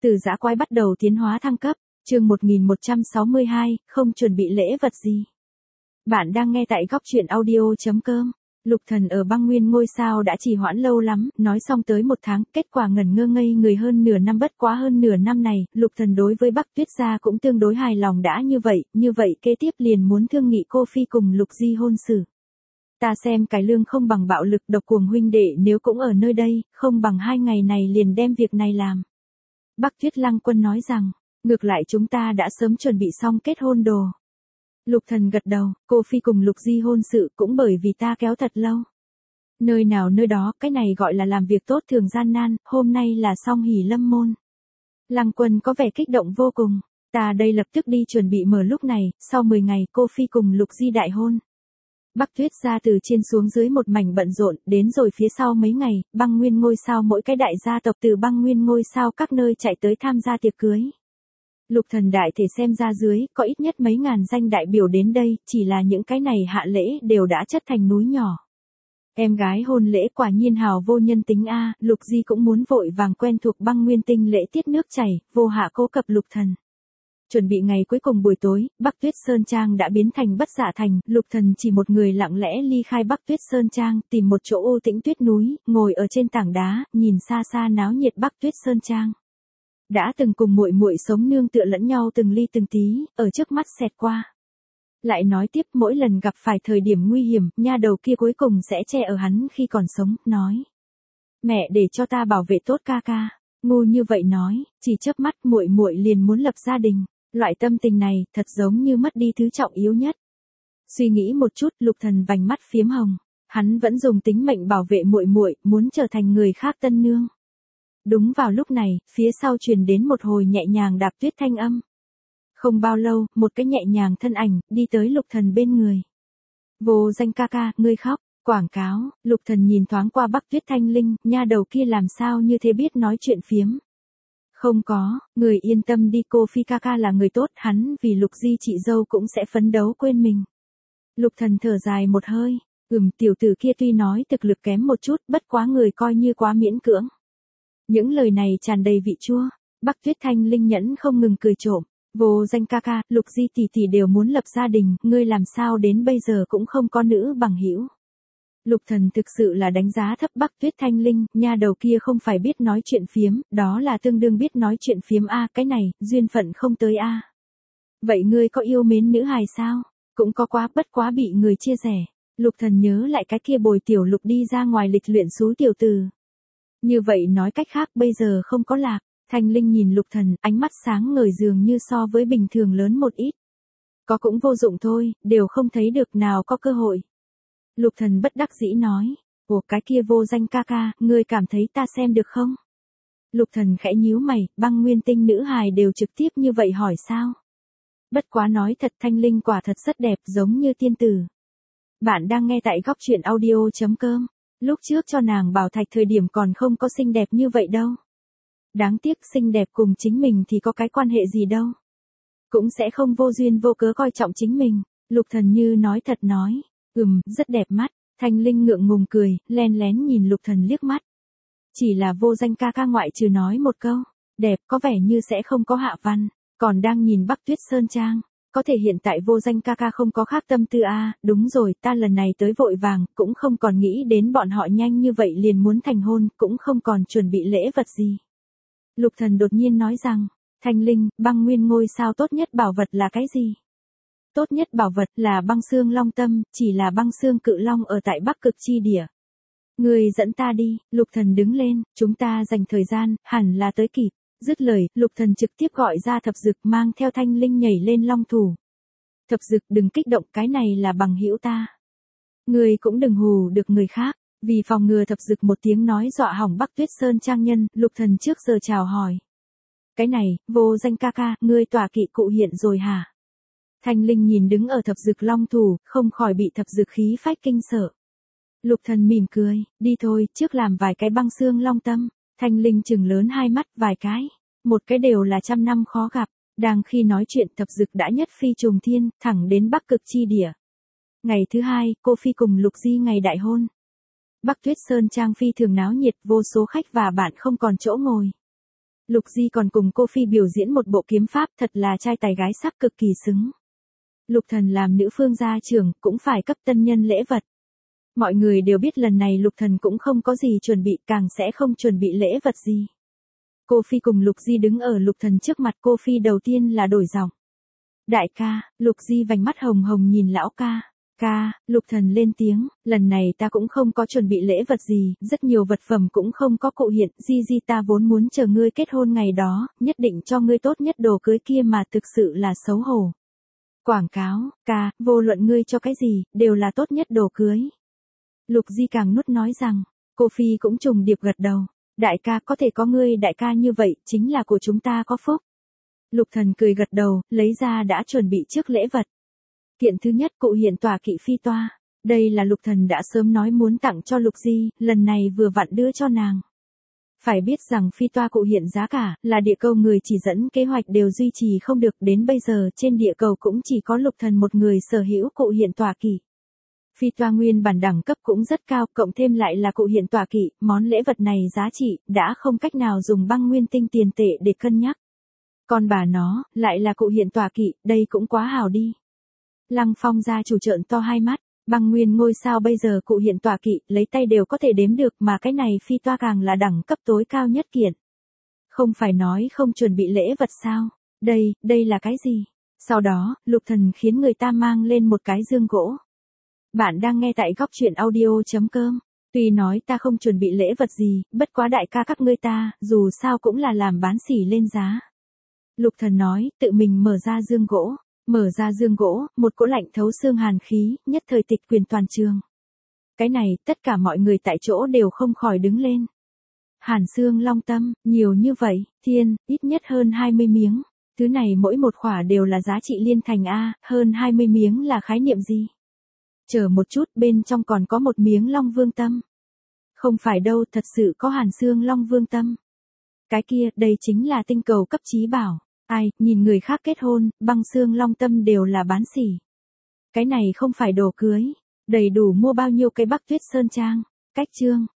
Từ dã quái bắt đầu tiến hóa thăng cấp, chương 1162, không chuẩn bị lễ vật gì. Bạn đang nghe tại góc truyện audio.com. Lục Thần ở băng nguyên ngôi sao đã trì hoãn lâu lắm, nói xong tới 1 tháng, kết quả ngẩn ngơ ngây người hơn nửa năm. Bất quá hơn nửa năm này, Lục Thần đối với Bắc Tuyết gia cũng tương đối hài lòng. Đã như vậy kế tiếp liền muốn thương nghị Cô Phi cùng Lục Di hôn sự. Ta xem cải lương không bằng bạo lực, độc cuồng huynh đệ nếu cũng ở nơi đây, không bằng 2 ngày này liền đem việc này làm. Bắc Tuyết Lăng Quân nói rằng, ngược lại chúng ta đã sớm chuẩn bị xong kết hôn đồ. Lục Thần gật đầu, Cô Phi cùng Lục Di hôn sự cũng bởi vì ta kéo thật lâu. Nơi nào nơi đó, cái này gọi là làm việc tốt thường gian nan, hôm nay là xong hỷ lâm môn. Lăng Quân có vẻ kích động vô cùng, ta đây lập tức đi chuẩn bị mở lúc này, sau 10 ngày Cô Phi cùng Lục Di đại hôn. Bắc Tuyết gia từ trên xuống dưới một mảnh bận rộn, đến rồi phía sau mấy ngày, băng nguyên ngôi sao mỗi cái đại gia tộc từ băng nguyên ngôi sao các nơi chạy tới tham gia tiệc cưới. Lục Thần đại thể xem ra dưới, có ít nhất mấy ngàn danh đại biểu đến đây, chỉ là những cái này hạ lễ đều đã chất thành núi nhỏ. Em gái hôn lễ quả nhiên hào vô nhân tính a, Lục Di cũng muốn vội vàng quen thuộc băng nguyên tinh lễ tiết nước chảy, vô hạ cố cập Lục Thần. Chuẩn bị ngày cuối cùng buổi tối, Bắc Tuyết Sơn Trang đã biến thành Bất Dạ Thành, Lục Thần chỉ một người lặng lẽ ly khai Bắc Tuyết Sơn Trang, tìm một chỗ u tĩnh tuyết núi, ngồi ở trên tảng đá, nhìn xa xa náo nhiệt Bắc Tuyết Sơn Trang. Đã từng cùng muội muội sống nương tựa lẫn nhau từng ly từng tí, ở trước mắt xẹt qua. Lại nói tiếp, mỗi lần gặp phải thời điểm nguy hiểm, nha đầu kia cuối cùng sẽ che ở hắn khi còn sống, nói: "Mẹ để cho ta bảo vệ tốt ca ca." Ngu như vậy nói, chỉ chớp mắt muội muội liền muốn lập gia đình. Loại tâm tình này, thật giống như mất đi thứ trọng yếu nhất. Suy nghĩ một chút, Lục Thần vành mắt phiếm hồng, hắn vẫn dùng tính mệnh bảo vệ muội muội, muốn trở thành người khác tân nương. Đúng vào lúc này, phía sau truyền đến một hồi nhẹ nhàng đạp tuyết thanh âm. Không bao lâu, một cái nhẹ nhàng thân ảnh đi tới Lục Thần bên người. "Vô Danh ca ca, ngươi khóc." Quảng cáo. Lục Thần nhìn thoáng qua Bắc Tuyết Thanh Linh, nha đầu kia làm sao như thế biết nói chuyện phiếm. "Không có, người yên tâm đi, Cô Phi ca ca là người tốt, hắn vì Lục Di chị dâu cũng sẽ phấn đấu quên mình." Lục Thần thở dài một hơi, tiểu tử kia tuy nói thực lực kém một chút, bất quá người coi như quá miễn cưỡng. Những lời này tràn đầy vị chua. Bắc Tuyết Thanh Linh nhẫn không ngừng cười trộm, "Vô Danh ca ca, Lục Di tỷ tỷ đều muốn lập gia đình, ngươi làm sao đến bây giờ cũng không có nữ bằng hữu?" Lục Thần thực sự là đánh giá thấp Bắc Tuyết Thanh Linh, nha đầu kia không phải biết nói chuyện phiếm, đó là tương đương biết nói chuyện phiếm a, cái này, duyên phận không tới a. Vậy ngươi có yêu mến nữ hài sao? Cũng có quá, bất quá bị người chia rẽ. Lục Thần nhớ lại cái kia bồi tiểu Lục đi ra ngoài lịch luyện xú tiểu tử. Như vậy nói cách khác bây giờ không có lạc. Thanh Linh nhìn Lục Thần, ánh mắt sáng ngời dường như so với bình thường lớn một ít. Có cũng vô dụng thôi, đều không thấy được nào có cơ hội. Lục Thần bất đắc dĩ nói, "Ủa cái kia Vô Danh ca ca, ngươi cảm thấy ta xem được không?" Lục Thần khẽ nhíu mày, băng nguyên tinh nữ hài đều trực tiếp như vậy hỏi sao? Bất quá nói thật, Thanh Linh quả thật rất đẹp, giống như tiên tử. Bạn đang nghe tại góc truyện audio.com. Lúc trước cho nàng bảo thạch thời điểm còn không có xinh đẹp như vậy đâu. Đáng tiếc xinh đẹp cùng chính mình thì có cái quan hệ gì đâu. Cũng sẽ không vô duyên vô cớ coi trọng chính mình. Lục Thần như nói thật nói. Rất đẹp mắt. Thanh Linh ngượng ngùng cười, len lén nhìn Lục Thần liếc mắt. Chỉ là Vô Danh ca ca ngoại trừ nói một câu, đẹp có vẻ như sẽ không có hạ văn, còn đang nhìn Bắc Tuyết Sơn Trang. Có thể hiện tại Vô Danh ca ca không có khác tâm tư a, đúng rồi, ta lần này tới vội vàng, cũng không còn nghĩ đến bọn họ nhanh như vậy liền muốn thành hôn, cũng không còn chuẩn bị lễ vật gì. Lục Thần đột nhiên nói rằng, Thanh Linh, băng nguyên ngôi sao tốt nhất bảo vật là cái gì? Tốt nhất bảo vật là băng xương long tâm, chỉ là băng xương cự long ở tại Bắc Cực chi địa. Người dẫn ta đi. Lục Thần đứng lên, chúng ta dành thời gian, hẳn là tới kịp. Dứt lời, Lục Thần trực tiếp gọi ra Thập Dực mang theo Thanh Linh nhảy lên long thủ. "Thập Dực đừng kích động, cái này là bằng hữu ta. Người cũng đừng hù được người khác." Vì phòng ngừa Thập Dực một tiếng nói dọa hỏng Bắc Tuyết Sơn Trang nhân, Lục Thần trước giờ chào hỏi. "Cái này, Vô Danh ca ca, ngươi tỏa kỵ cụ hiện rồi hả?" Thanh Linh nhìn đứng ở Thập Dực long thủ, không khỏi bị Thập Dực khí phách kinh sợ. Lục Thần mỉm cười, "Đi thôi, trước làm vài cái băng xương long tâm." Thanh Linh trừng lớn hai mắt, vài cái, một cái đều là 100 năm khó gặp. Đang khi nói chuyện, Thập Dực đã nhất phi trùng thiên, thẳng đến Bắc Cực chi địa. Ngày thứ hai, Cô Phi cùng Lục Di ngày đại hôn. Bắc Tuyết Sơn Trang phi thường náo nhiệt, vô số khách và bạn không còn chỗ ngồi. Lục Di còn cùng cô Phi biểu diễn một bộ kiếm pháp, thật là trai tài gái sắc cực kỳ xứng. Lục Thần làm nữ phương gia trưởng cũng phải cấp tân nhân lễ vật. Mọi người đều biết lần này Lục Thần cũng không có gì chuẩn bị, càng sẽ không chuẩn bị lễ vật gì. Cô Phi cùng Lục Di đứng ở Lục Thần trước mặt, cô Phi đầu tiên là đổi giọng. Đại ca, Lục Di vành mắt hồng hồng nhìn lão ca. Ca, Lục Thần lên tiếng, lần này ta cũng không có chuẩn bị lễ vật gì, rất nhiều vật phẩm cũng không có cụ hiện, Di ta vốn muốn chờ ngươi kết hôn ngày đó, nhất định cho ngươi tốt nhất đồ cưới kia mà thực sự là xấu hổ. Quảng cáo, ca, vô luận ngươi cho cái gì, đều là tốt nhất đồ cưới. Lục Di càng nuốt nói rằng, cô Phi cũng trùng điệp gật đầu. Đại ca, có thể có ngươi đại ca như vậy, chính là của chúng ta có phúc. Lục Thần cười gật đầu, lấy ra đã chuẩn bị trước lễ vật. Kiện thứ nhất, cụ hiện tọa kỵ phi toa. Đây là Lục Thần đã sớm nói muốn tặng cho Lục Di, lần này vừa vặn đưa cho nàng. Phải biết rằng phi toa cụ hiện giá cả, là địa cầu người chỉ dẫn kế hoạch đều duy trì không được, đến bây giờ trên địa cầu cũng chỉ có Lục Thần một người sở hữu cụ hiện tọa kỵ. Phi toa nguyên bản đẳng cấp cũng rất cao, cộng thêm lại là cụ hiện tọa kỵ, món lễ vật này giá trị, đã không cách nào dùng băng nguyên tinh tiền tệ để cân nhắc. Còn bà nó, lại là cụ hiện tọa kỵ, đây cũng quá hào đi. Lăng Phong gia chủ trợn to hai mắt, băng nguyên ngôi sao bây giờ cụ hiện tọa kỵ, lấy tay đều có thể đếm được, mà cái này phi toa càng là đẳng cấp tối cao nhất kiện. Không phải nói không chuẩn bị lễ vật sao, đây là cái gì? Sau đó, Lục Thần khiến người ta mang lên một cái dương gỗ. Bạn đang nghe tại góc truyện audio.com. Tuy nói ta không chuẩn bị lễ vật gì, bất quá đại ca các ngươi ta, dù sao cũng là làm bán xỉ lên giá. Lục Thần nói, tự mình mở ra dương gỗ. Mở ra dương gỗ, một cỗ lạnh thấu xương hàn khí, nhất thời tịch quyền toàn trường. Cái này, tất cả mọi người tại chỗ đều không khỏi đứng lên. Hàn xương long tâm, nhiều như vậy, thiên, ít nhất hơn 20 miếng. Thứ này mỗi một khỏa đều là giá trị liên thành A, hơn 20 miếng là khái niệm gì? Chờ một chút, bên trong còn có một miếng long vương tâm. Không phải đâu, thật sự có hàn xương long vương tâm. Cái kia, đây chính là tinh cầu cấp chí bảo. Ai, nhìn người khác kết hôn, băng xương long tâm đều là bán xỉ. Cái này không phải đồ cưới. Đầy đủ mua bao nhiêu cây Bắc Tuyết Sơn Trang. Cách chương.